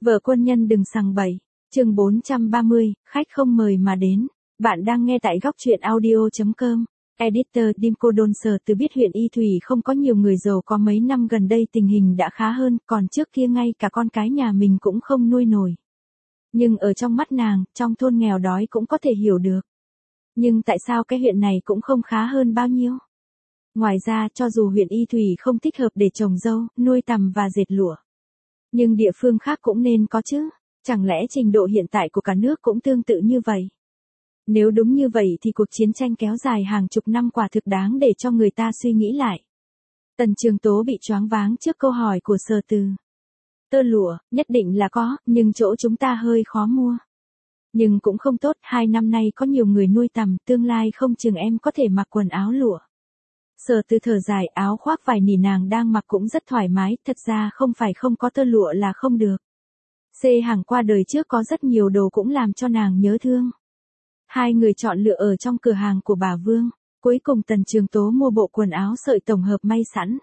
Vợ quân nhân đừng sằng bậy. Chương 430, khách không mời mà đến. Bạn đang nghe tại góc truyện audio.com. Editor Dimco Donser từ biết huyện Y Thủy không có nhiều người giàu, có mấy năm gần đây tình hình đã khá hơn, còn trước kia ngay cả con cái nhà mình cũng không nuôi nổi. Nhưng ở trong mắt nàng, trong thôn nghèo đói cũng có thể hiểu được. Nhưng tại sao cái huyện này cũng không khá hơn bao nhiêu? Ngoài ra, cho dù huyện Y Thủy không thích hợp để trồng dâu, nuôi tằm và dệt lụa, nhưng địa phương khác cũng nên có chứ. Chẳng lẽ trình độ hiện tại của cả nước cũng tương tự như vậy? Nếu đúng như vậy thì cuộc chiến tranh kéo dài hàng chục năm quả thực đáng để cho người ta suy nghĩ lại. Tần Trường Tố bị choáng váng trước câu hỏi của Sở Từ. Tơ lụa, nhất định là có, nhưng chỗ chúng ta hơi khó mua. Nhưng cũng không tốt, 2 năm nay có nhiều người nuôi tằm, tương lai không chừng em có thể mặc quần áo lụa. Sở Từ thở dài, áo khoác vải nỉ nàng đang mặc cũng rất thoải mái, thật ra không phải không có tơ lụa là không được. Hàng qua đời trước có rất nhiều đồ cũng làm cho nàng nhớ thương. Hai người chọn lựa ở trong cửa hàng của bà Vương, cuối cùng Tần Trường Tố mua bộ quần áo sợi tổng hợp may sẵn.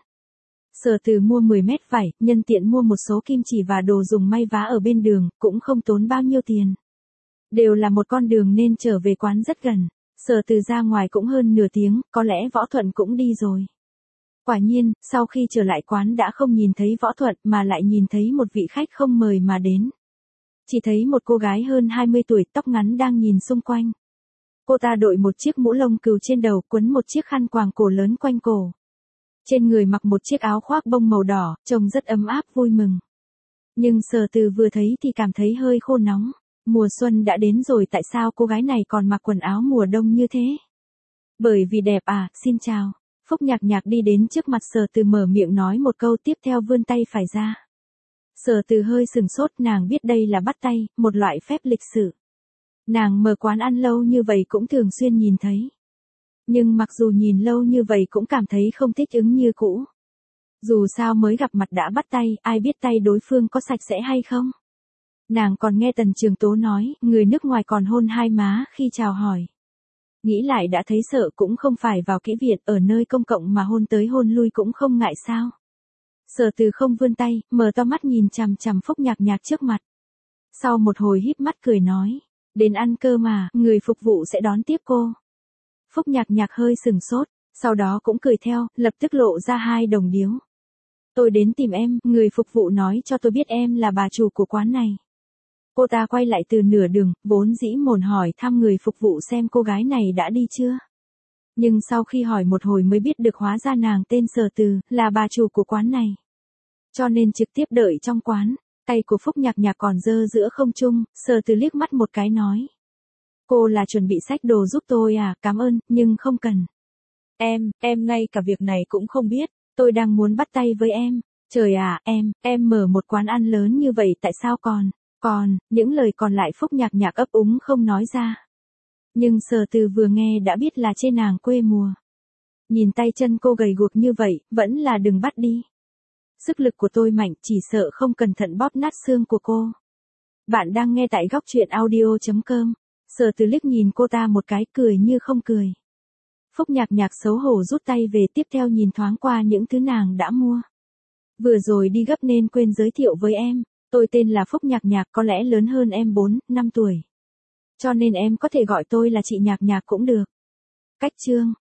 Sở Từ mua 10 mét vải, nhân tiện mua một số kim chỉ và đồ dùng may vá ở bên đường, cũng không tốn bao nhiêu tiền. Đều là một con đường nên trở về quán rất gần. Sở Từ ra ngoài cũng hơn nửa tiếng, có lẽ Võ Thuận cũng đi rồi. Quả nhiên, sau khi trở lại quán đã không nhìn thấy Võ Thuận mà lại nhìn thấy một vị khách không mời mà đến. Chỉ thấy một cô gái hơn 20 tuổi, tóc ngắn đang nhìn xung quanh. Cô ta đội một chiếc mũ lông cừu trên đầu, quấn một chiếc khăn quàng cổ lớn quanh cổ. Trên người mặc một chiếc áo khoác bông màu đỏ, trông rất ấm áp vui mừng. Nhưng Sở Từ vừa thấy thì cảm thấy hơi khô nóng. Mùa xuân đã đến rồi, tại sao cô gái này còn mặc quần áo mùa đông như thế? Bởi vì đẹp à, xin chào. Phúc Nhạc Nhạc đi đến trước mặt Sở Từ mở miệng nói một câu, tiếp theo vươn tay phải ra. Sở Từ hơi sừng sốt, nàng biết đây là bắt tay, một loại phép lịch sự. Nàng mở quán ăn lâu như vậy cũng thường xuyên nhìn thấy. Nhưng mặc dù nhìn lâu như vậy cũng cảm thấy không thích ứng như cũ. Dù sao mới gặp mặt đã bắt tay, ai biết tay đối phương có sạch sẽ hay không? Nàng còn nghe Tần Trường Tố nói, người nước ngoài còn hôn hai má khi chào hỏi. Nghĩ lại đã thấy sợ, cũng không phải vào kỹ viện, ở nơi công cộng mà hôn tới hôn lui cũng không ngại sao. Sở Từ không vươn tay, mở to mắt nhìn chằm chằm Phúc Nhạc Nhạc trước mặt. Sau một hồi híp mắt cười nói, đến ăn cơm mà, người phục vụ sẽ đón tiếp cô. Phúc Nhạc Nhạc hơi sừng sốt, sau đó cũng cười theo, lập tức lộ ra 2 đồng điếu. Tôi đến tìm em, người phục vụ nói cho tôi biết em là bà chủ của quán này. Cô ta quay lại từ nửa đường, vốn dĩ muốn hỏi thăm người phục vụ xem cô gái này đã đi chưa. Nhưng sau khi hỏi một hồi mới biết được hóa ra nàng tên Sở Từ, là bà chủ của quán này. Cho nên trực tiếp đợi trong quán, tay của Phúc Nhạc Nhạc còn dơ giữa không trung, Sở Từ liếc mắt một cái nói. Cô là chuẩn bị xách đồ giúp tôi à, cảm ơn, nhưng không cần. Em ngay cả việc này cũng không biết, tôi đang muốn bắt tay với em. Trời à, em mở một quán ăn lớn như vậy tại sao còn, những lời còn lại Phúc Nhạc Nhạc ấp úng không nói ra. Nhưng Sở Từ vừa nghe đã biết là chê nàng quê mùa. Nhìn tay chân cô gầy guộc như vậy, vẫn là đừng bắt đi. Sức lực của tôi mạnh, chỉ sợ không cẩn thận bóp nát xương của cô. Bạn đang nghe tại góc truyện audio.com. Sở Từ liếc nhìn cô ta một cái, cười như không cười. Phúc Nhạc Nhạc xấu hổ rút tay về, tiếp theo nhìn thoáng qua những thứ nàng đã mua. Vừa rồi đi gấp nên quên giới thiệu với em. Tôi tên là Phúc Nhạc Nhạc, có lẽ lớn hơn em 4-5 tuổi. Cho nên em có thể gọi tôi là chị Nhạc Nhạc cũng được. Cách chương.